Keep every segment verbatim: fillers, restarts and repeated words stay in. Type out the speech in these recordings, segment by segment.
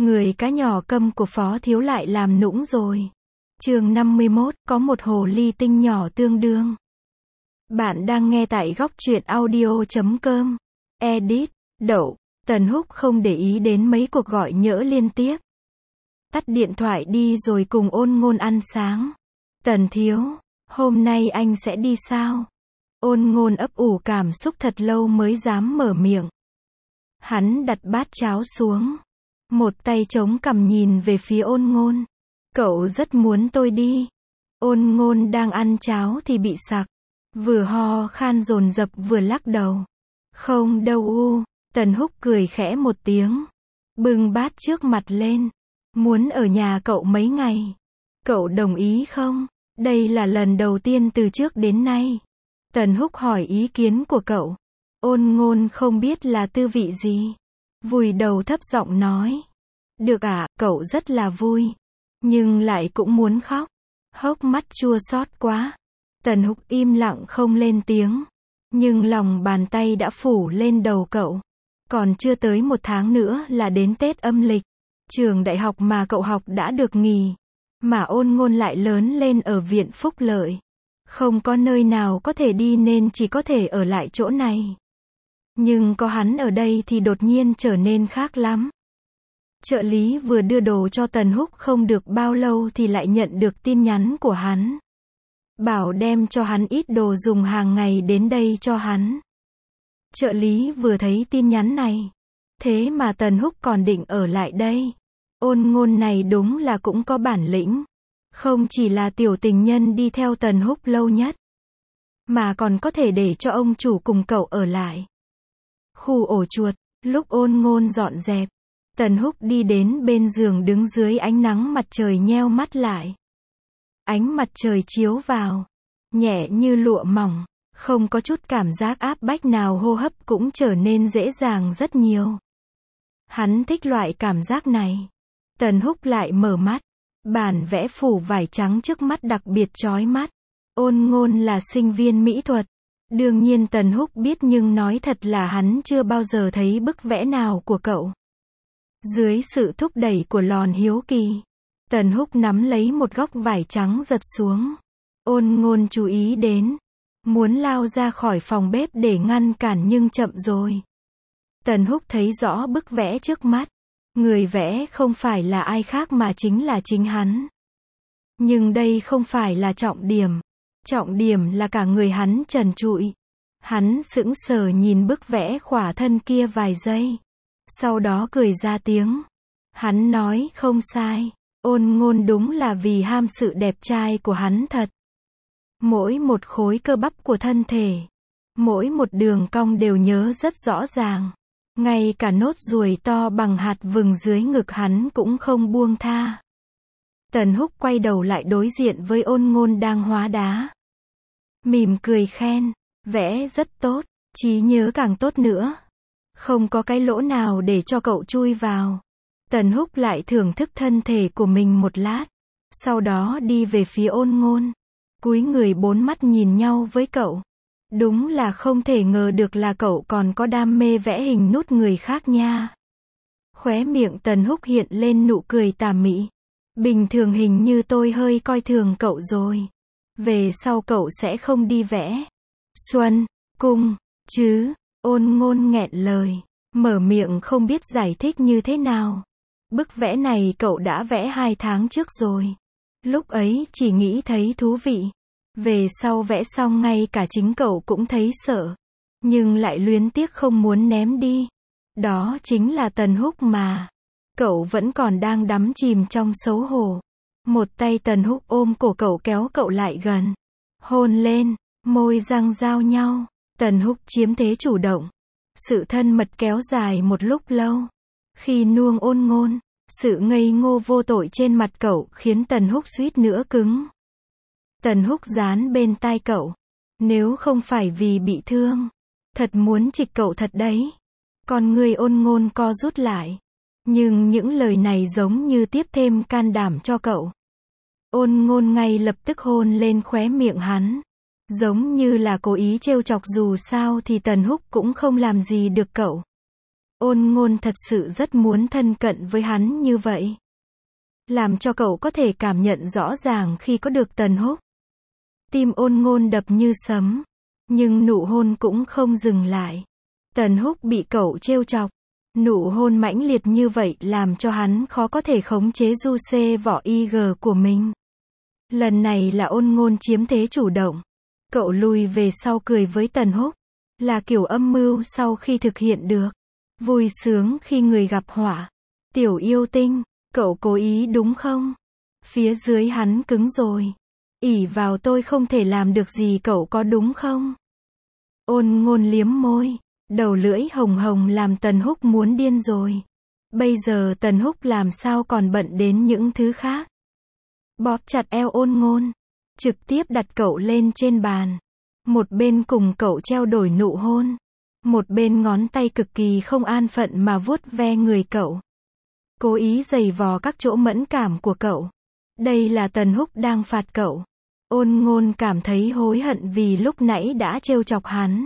Người cá nhỏ câm của Phó Thiếu lại làm nũng rồi. Chương năm mươi mốt, có một hồ ly tinh nhỏ tương đương. Bạn đang nghe tại góc truyện audio chấm com. Edit, đậu. Tần Húc không để ý đến mấy cuộc gọi nhỡ liên tiếp. Tắt điện thoại đi rồi cùng Ôn Ngôn ăn sáng. Tần thiếu, hôm nay anh sẽ đi sao? Ôn Ngôn ấp ủ cảm xúc thật lâu mới dám mở miệng. Hắn đặt bát cháo xuống. Một tay chống cằm nhìn về phía Ôn Ngôn. Cậu rất muốn tôi đi. Ôn Ngôn đang ăn cháo thì bị sặc. Vừa ho khan dồn dập vừa lắc đầu. Không đâu u. Tần Húc cười khẽ một tiếng. Bưng bát trước mặt lên. Muốn ở nhà cậu mấy ngày. Cậu đồng ý không? Đây là lần đầu tiên từ trước đến nay. Tần Húc hỏi ý kiến của cậu. Ôn Ngôn không biết là tư vị gì. Vùi đầu thấp giọng nói. Được ạ, à, cậu rất là vui. Nhưng lại cũng muốn khóc. Hốc mắt chua xót quá. Tần Húc im lặng không lên tiếng. Nhưng lòng bàn tay đã phủ lên đầu cậu. Còn chưa tới một tháng nữa là đến Tết âm lịch. Trường đại học mà cậu học đã được nghỉ. Mà Ôn Ngôn lại lớn lên ở viện Phúc Lợi. Không có nơi nào có thể đi nên chỉ có thể ở lại chỗ này. Nhưng có hắn ở đây thì đột nhiên trở nên khác lắm. Trợ lý vừa đưa đồ cho Tần Húc không được bao lâu thì lại nhận được tin nhắn của hắn. Bảo đem cho hắn ít đồ dùng hàng ngày đến đây cho hắn. Trợ lý vừa thấy tin nhắn này. Thế mà Tần Húc còn định ở lại đây. Ôn Ngôn này đúng là cũng có bản lĩnh. Không chỉ là tiểu tình nhân đi theo Tần Húc lâu nhất. Mà còn có thể để cho ông chủ cùng cậu ở lại. Khu ổ chuột, lúc Ôn Ngôn dọn dẹp. Tần Húc đi đến bên giường đứng dưới ánh nắng mặt trời nheo mắt lại. Ánh mặt trời chiếu vào. Nhẹ như lụa mỏng. Không có chút cảm giác áp bách nào, hô hấp cũng trở nên dễ dàng rất nhiều. Hắn thích loại cảm giác này. Tần Húc lại mở mắt. Bản vẽ phủ vải trắng trước mắt đặc biệt chói mắt. Ôn Ngôn là sinh viên mỹ thuật. Đương nhiên Tần Húc biết nhưng nói thật là hắn chưa bao giờ thấy bức vẽ nào của cậu. Dưới sự thúc đẩy của lòn hiếu kỳ. Tần Húc nắm lấy một góc vải trắng giật xuống. Ôn Ngôn chú ý đến. Muốn lao ra khỏi phòng bếp để ngăn cản nhưng chậm rồi. Tần Húc thấy rõ bức vẽ trước mắt. Người vẽ không phải là ai khác mà chính là chính hắn. Nhưng đây không phải là trọng điểm. Trọng điểm là cả người hắn trần trụi. Hắn sững sờ nhìn bức vẽ khỏa thân kia vài giây. Sau đó cười ra tiếng. Hắn nói không sai. Ôn Ngôn đúng là vì ham sự đẹp trai của hắn thật. Mỗi một khối cơ bắp của thân thể. Mỗi một đường cong đều nhớ rất rõ ràng. Ngay cả nốt ruồi to bằng hạt vừng dưới ngực hắn cũng không buông tha. Tần Húc quay đầu lại đối diện với Ôn Ngôn đang hóa đá. Mỉm cười khen. Vẽ rất tốt. Trí nhớ càng tốt nữa. Không có cái lỗ nào để cho cậu chui vào. Tần Húc lại thưởng thức thân thể của mình một lát. Sau đó đi về phía Ôn Ngôn. Cúi người bốn mắt nhìn nhau với cậu. Đúng là không thể ngờ được là cậu còn có đam mê vẽ hình nút người khác nha. Khóe miệng Tần Húc hiện lên nụ cười tà mị. Bình thường hình như tôi hơi coi thường cậu rồi. Về sau cậu sẽ không đi vẽ Xuân Cung chứ? Ôn Ngôn nghẹn lời. Mở miệng không biết giải thích như thế nào. Bức vẽ này cậu đã vẽ hai tháng trước rồi. Lúc ấy chỉ nghĩ thấy thú vị. Về sau vẽ xong ngay cả chính cậu cũng thấy sợ. Nhưng lại luyến tiếc không muốn ném đi. Đó chính là Tần Húc mà. Cậu vẫn còn đang đắm chìm trong xấu hổ. Một tay Tần Húc ôm cổ cậu kéo cậu lại gần. Hôn lên, môi răng giao nhau. Tần Húc chiếm thế chủ động. Sự thân mật kéo dài một lúc lâu. Khi nuông Ôn Ngôn, sự ngây ngô vô tội trên mặt cậu khiến Tần Húc suýt nữa cứng. Tần Húc dán bên tai cậu. Nếu không phải vì bị thương, thật muốn trịch cậu thật đấy. Con người Ôn Ngôn co rút lại. Nhưng những lời này giống như tiếp thêm can đảm cho cậu. Ôn Ngôn ngay lập tức hôn lên khóe miệng hắn. Giống như là cố ý trêu chọc, dù sao thì Tần Húc cũng không làm gì được cậu. Ôn Ngôn thật sự rất muốn thân cận với hắn như vậy. Làm cho cậu có thể cảm nhận rõ ràng khi có được Tần Húc. Tim Ôn Ngôn đập như sấm. Nhưng nụ hôn cũng không dừng lại. Tần Húc bị cậu trêu chọc. Nụ hôn mãnh liệt như vậy làm cho hắn khó có thể khống chế du xê vỏ i giê của mình. Lần này là Ôn Ngôn chiếm thế chủ động. Cậu lùi về sau cười với Tần Húc. Là kiểu âm mưu sau khi thực hiện được. Vui sướng khi người gặp họa. Tiểu yêu tinh, cậu cố ý đúng không? Phía dưới hắn cứng rồi. Ỷ vào tôi không thể làm được gì cậu có đúng không? Ôn Ngôn liếm môi. Đầu lưỡi hồng hồng làm Tần Húc muốn điên rồi. Bây giờ Tần Húc làm sao còn bận đến những thứ khác. Bóp chặt eo Ôn Ngôn. Trực tiếp đặt cậu lên trên bàn. Một bên cùng cậu trao đổi nụ hôn. Một bên ngón tay cực kỳ không an phận mà vuốt ve người cậu. Cố ý giày vò các chỗ mẫn cảm của cậu. Đây là Tần Húc đang phạt cậu. Ôn Ngôn cảm thấy hối hận vì lúc nãy đã trêu chọc hắn.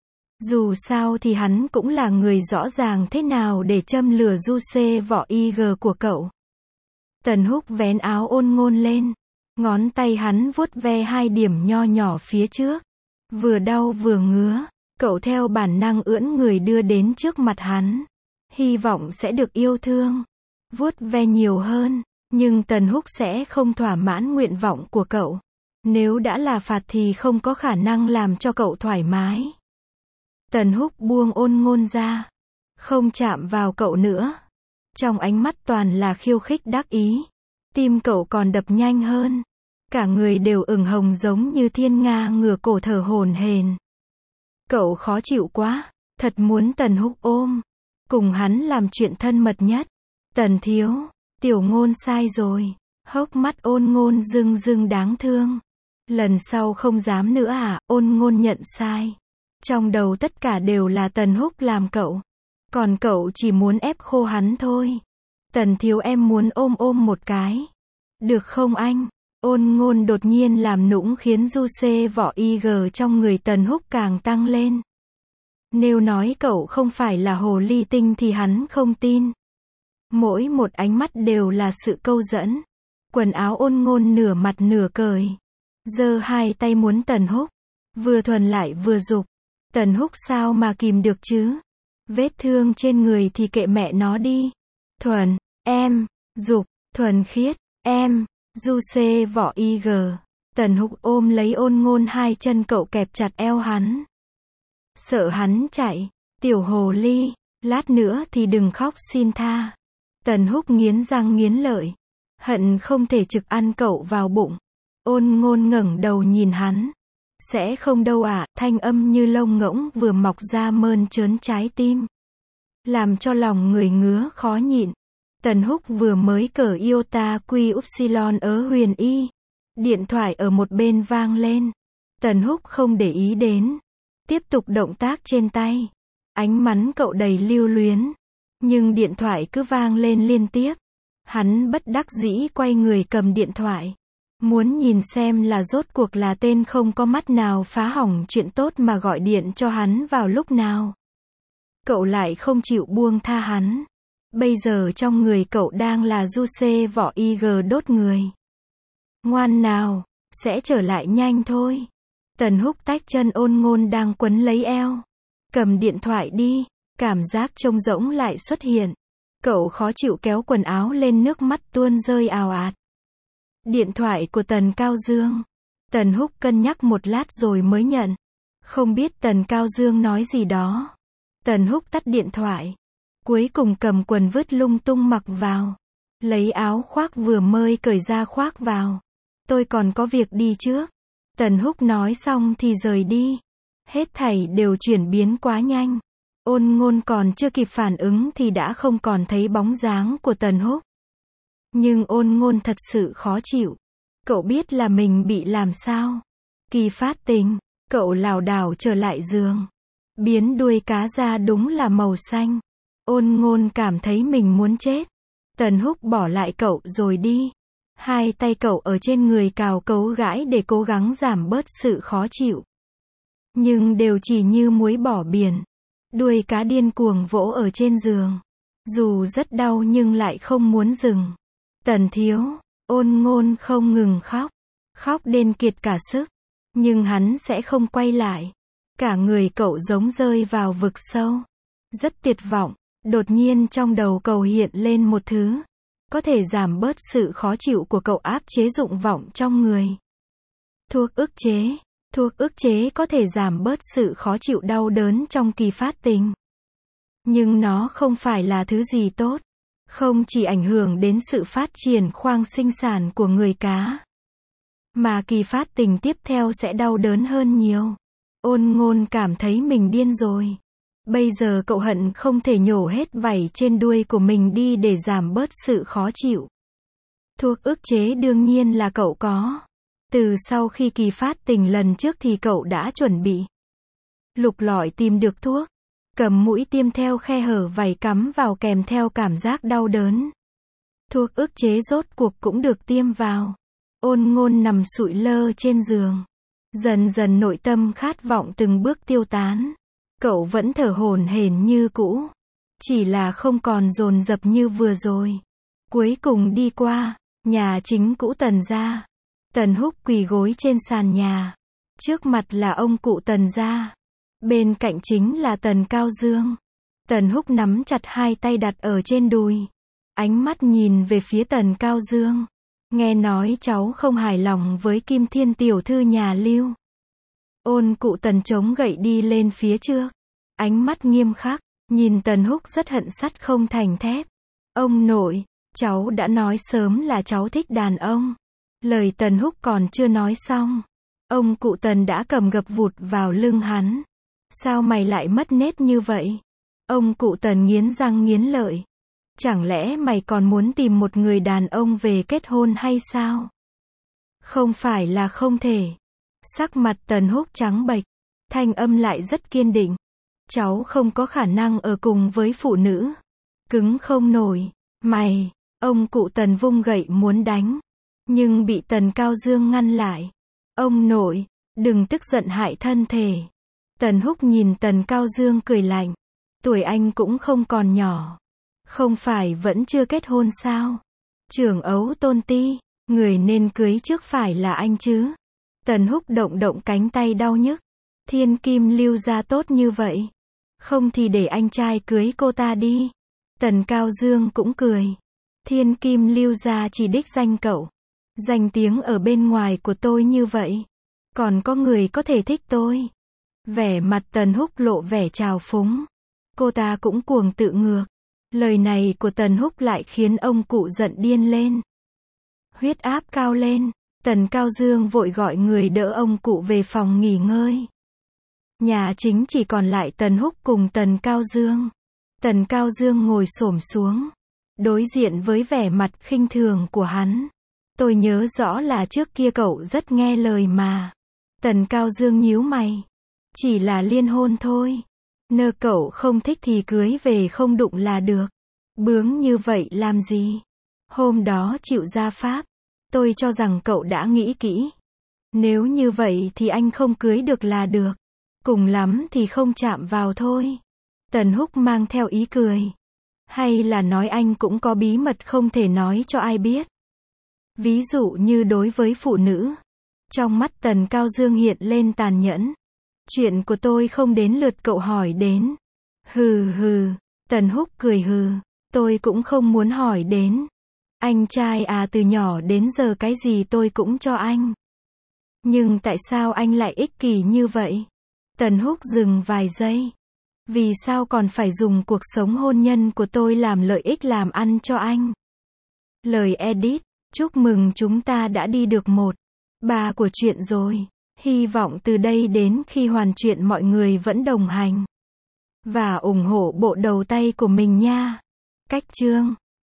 Dù sao thì hắn cũng là người rõ ràng thế nào để châm lửa du xê vỏ i giê của cậu. Tần Húc vén áo Ôn Ngôn lên. Ngón tay hắn vuốt ve hai điểm nho nhỏ phía trước. Vừa đau vừa ngứa. Cậu theo bản năng ưỡn người đưa đến trước mặt hắn. Hy vọng sẽ được yêu thương. Vuốt ve nhiều hơn. Nhưng Tần Húc sẽ không thỏa mãn nguyện vọng của cậu. Nếu đã là phạt thì không có khả năng làm cho cậu thoải mái. Tần Húc buông Ôn Ngôn ra. Không chạm vào cậu nữa. Trong ánh mắt toàn là khiêu khích đắc ý. Tim cậu còn đập nhanh hơn. Cả người đều ửng hồng giống như thiên nga ngửa cổ thở hổn hển. Cậu khó chịu quá. Thật muốn Tần Húc ôm. Cùng hắn làm chuyện thân mật nhất. Tần thiếu. Tiểu Ngôn sai rồi. Hốc mắt Ôn Ngôn rưng rưng đáng thương. Lần sau không dám nữa à? Ôn Ngôn nhận sai. Trong đầu tất cả đều là Tần Húc làm cậu. Còn cậu chỉ muốn ép khô hắn thôi. Tần thiếu em muốn ôm ôm một cái. Được không anh? Ôn Ngôn đột nhiên làm nũng khiến du xê vỏ i giê trong người Tần Húc càng tăng lên. Nếu nói cậu không phải là hồ ly tinh thì hắn không tin. Mỗi một ánh mắt đều là sự câu dẫn. Quần áo Ôn Ngôn nửa mặt nửa cởi. Giơ hai tay muốn Tần Húc. Vừa thuần lại vừa dục. Tần Húc sao mà kìm được chứ? Vết thương trên người thì kệ mẹ nó đi. Thuần, em, dục, thuần khiết, em, du xê vỏ i giê. Tần Húc ôm lấy Ôn Ngôn hai chân cậu kẹp chặt eo hắn. Sợ hắn chạy. Tiểu hồ ly, lát nữa thì đừng khóc xin tha. Tần Húc nghiến răng nghiến lợi. Hận không thể trực ăn cậu vào bụng. Ôn Ngôn ngẩng đầu nhìn hắn. Sẽ không đâu ạ, à, thanh âm như lông ngỗng vừa mọc ra mơn trớn trái tim. Làm cho lòng người ngứa khó nhịn. Tần Húc vừa mới cởi iota quy upsilon ở huyền y. Điện thoại ở một bên vang lên. Tần Húc không để ý đến. Tiếp tục động tác trên tay. Ánh mắt cậu đầy lưu luyến. Nhưng điện thoại cứ vang lên liên tiếp. Hắn bất đắc dĩ quay người cầm điện thoại. Muốn nhìn xem là rốt cuộc là tên không có mắt nào phá hỏng chuyện tốt mà gọi điện cho hắn vào lúc nào. Cậu lại không chịu buông tha hắn. Bây giờ trong người cậu đang là du xê vỏ i giê đốt người. Ngoan nào, sẽ trở lại nhanh thôi. Tần Húc tách chân Ôn Ngôn đang quấn lấy eo. Cầm điện thoại đi. Cảm giác trông rỗng lại xuất hiện. Cậu khó chịu kéo quần áo lên, nước mắt tuôn rơi ào ạt. Điện thoại của Tần Cao Dương. Tần Húc cân nhắc một lát rồi mới nhận. Không biết Tần Cao Dương nói gì đó. Tần Húc tắt điện thoại. Cuối cùng cầm quần vứt lung tung mặc vào. Lấy áo khoác vừa mới cởi ra khoác vào. Tôi còn có việc đi trước. Tần Húc nói xong thì rời đi. Hết thảy đều chuyển biến quá nhanh. Ôn Ngôn còn chưa kịp phản ứng thì đã không còn thấy bóng dáng của Tần Húc. Nhưng Ôn Ngôn thật sự khó chịu. Cậu biết là mình bị làm sao. Kỳ phát tình, cậu lảo đảo trở lại giường. Biến đuôi cá ra đúng là màu xanh. Ôn Ngôn cảm thấy mình muốn chết. Tần Húc bỏ lại cậu rồi đi. Hai tay cậu ở trên người cào cấu gãi để cố gắng giảm bớt sự khó chịu. Nhưng đều chỉ như muối bỏ biển. Đuôi cá điên cuồng vỗ ở trên giường. Dù rất đau nhưng lại không muốn dừng. Tần thiếu, Ôn Ngôn không ngừng khóc. Khóc đến kiệt cả sức. Nhưng hắn sẽ không quay lại. Cả người cậu giống rơi vào vực sâu. Rất tuyệt vọng. Đột nhiên trong đầu cậu hiện lên một thứ. Có thể giảm bớt sự khó chịu của cậu, áp chế dục vọng trong người. Thuốc ức chế. Thuốc ức chế có thể giảm bớt sự khó chịu đau đớn trong kỳ phát tình. Nhưng nó không phải là thứ gì tốt. Không chỉ ảnh hưởng đến sự phát triển khoang sinh sản của người cá. Mà kỳ phát tình tiếp theo sẽ đau đớn hơn nhiều. Ôn Ngôn cảm thấy mình điên rồi. Bây giờ cậu hận không thể nhổ hết vảy trên đuôi của mình đi để giảm bớt sự khó chịu. Thuốc ức chế đương nhiên là cậu có. Từ sau khi kỳ phát tình lần trước thì cậu đã chuẩn bị. Lục lọi tìm được thuốc. Cầm mũi tiêm theo khe hở vảy cắm vào kèm theo cảm giác đau đớn. Thuốc ức chế rốt cuộc cũng được tiêm vào. Ôn Ngôn nằm sụi lơ trên giường. Dần dần nội tâm khát vọng từng bước tiêu tán. Cậu vẫn thở hổn hển như cũ. Chỉ là không còn dồn dập như vừa rồi. Cuối cùng đi qua, nhà chính cũ Tần gia. Tần Húc quỳ gối trên sàn nhà. Trước mặt là ông cụ Tần gia. Bên cạnh chính là Tần Cao Dương. Tần Húc nắm chặt hai tay đặt ở trên đùi. Ánh mắt nhìn về phía Tần Cao Dương. Nghe nói cháu không hài lòng với Kim Thiên tiểu thư nhà Lưu. Ôn cụ Tần chống gậy đi lên phía trước. Ánh mắt nghiêm khắc, nhìn Tần Húc rất hận sắt không thành thép. Ông nội, cháu đã nói sớm là cháu thích đàn ông. Lời Tần Húc còn chưa nói xong. Ông cụ Tần đã cầm gập vụt vào lưng hắn. Sao mày lại mất nết như vậy? Ông cụ Tần nghiến răng nghiến lợi. Chẳng lẽ mày còn muốn tìm một người đàn ông về kết hôn hay sao? Không phải là không thể. Sắc mặt Tần Húc trắng bệch. Thanh âm lại rất kiên định. Cháu không có khả năng ở cùng với phụ nữ. Cứng không nổi. Mày, ông cụ Tần vung gậy muốn đánh. Nhưng bị Tần Cao Dương ngăn lại. Ông nội, đừng tức giận hại thân thể. Tần Húc nhìn Tần Cao Dương cười lạnh. Tuổi anh cũng không còn nhỏ. Không phải vẫn chưa kết hôn sao? Trưởng ấu tôn ti, người nên cưới trước phải là anh chứ. Tần Húc động động cánh tay đau nhức. Thiên Kim Lưu gia tốt như vậy. Không thì để anh trai cưới cô ta đi. Tần Cao Dương cũng cười. Thiên Kim Lưu gia chỉ đích danh cậu. Danh tiếng ở bên ngoài của tôi như vậy. Còn có người có thể thích tôi. Vẻ mặt Tần Húc lộ vẻ trào phúng. Cô ta cũng cuồng tự ngược. Lời này của Tần Húc lại khiến ông cụ giận điên lên. Huyết áp cao lên. Tần Cao Dương vội gọi người đỡ ông cụ về phòng nghỉ ngơi. Nhà chính chỉ còn lại Tần Húc cùng Tần Cao Dương. Tần Cao Dương ngồi xổm xuống. Đối diện với vẻ mặt khinh thường của hắn. Tôi nhớ rõ là trước kia cậu rất nghe lời mà. Tần Cao Dương nhíu mày. Chỉ là liên hôn thôi. Nơ cậu không thích thì cưới về không đụng là được. Bướng như vậy làm gì? Hôm đó chịu gia pháp. Tôi cho rằng cậu đã nghĩ kỹ. Nếu như vậy thì anh không cưới được là được. Cùng lắm thì không chạm vào thôi. Tần Húc mang theo ý cười. Hay là nói anh cũng có bí mật không thể nói cho ai biết. Ví dụ như đối với phụ nữ. Trong mắt Tần Cao Dương hiện lên tàn nhẫn. Chuyện của tôi không đến lượt cậu hỏi đến. Hừ hừ. Tần Húc cười hừ. Tôi cũng không muốn hỏi đến. Anh trai à, từ nhỏ đến giờ cái gì tôi cũng cho anh. Nhưng tại sao anh lại ích kỷ như vậy? Tần Húc dừng vài giây. Vì sao còn phải dùng cuộc sống hôn nhân của tôi làm lợi ích làm ăn cho anh? Lời edit. Chúc mừng chúng ta đã đi được một ba của chuyện rồi. Hy vọng từ đây đến khi hoàn chuyện mọi người vẫn đồng hành và ủng hộ bộ đầu tay của mình nha. Cách chương